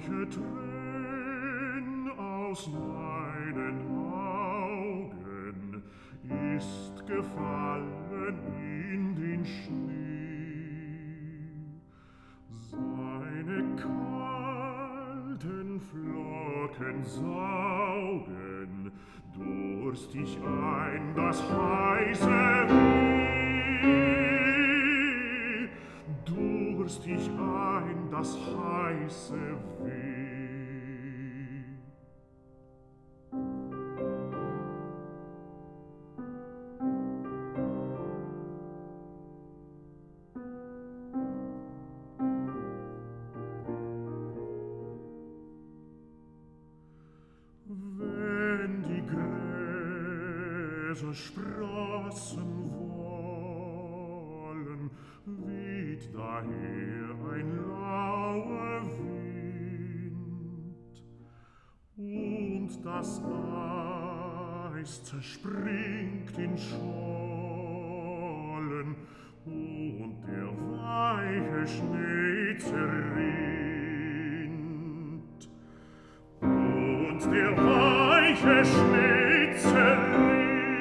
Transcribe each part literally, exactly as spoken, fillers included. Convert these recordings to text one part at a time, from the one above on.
manche Trän aus meinen Augen ist gefallen in den Schnee. Seine kalten Flocken saugen durstig ein das heiße Weh, durstig ein das heiße Weh. Wenn die Gräser sprossen wollen, weht daher ein lauer Wind, und das Eis zerspringt in Schollen, und der weiche Schnee zerrinnt, und der weiche Schnee zerrinnt.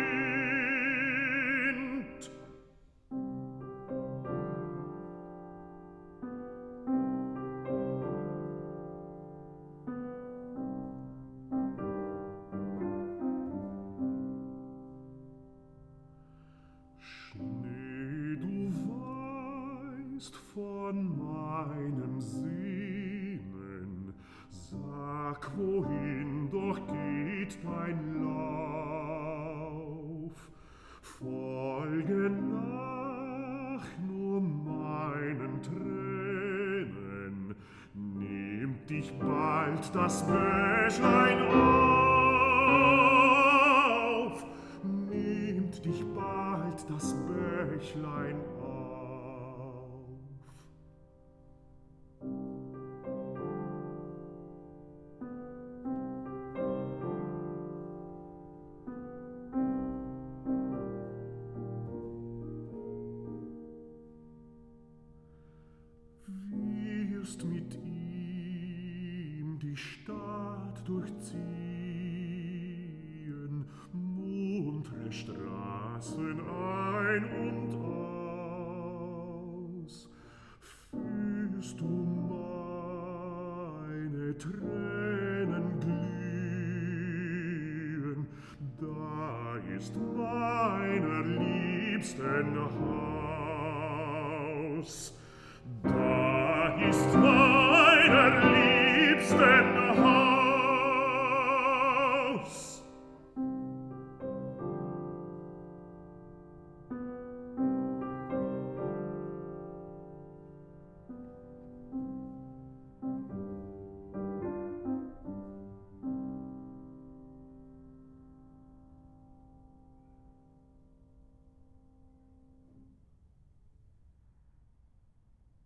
Schnee, du weißt von meinem Sehnen, sag, wohin doch geht dein Lauf? Folge nach nur meinen Tränen, nimmt dich bald das Bächlein auf, nimmt dich bald das Bächlein auf. Wirst mit ihm die Stadt durchziehen, muntre Straßen ein und aus, fühlst du meine Tränen glühen, da ist meiner Liebsten Haus.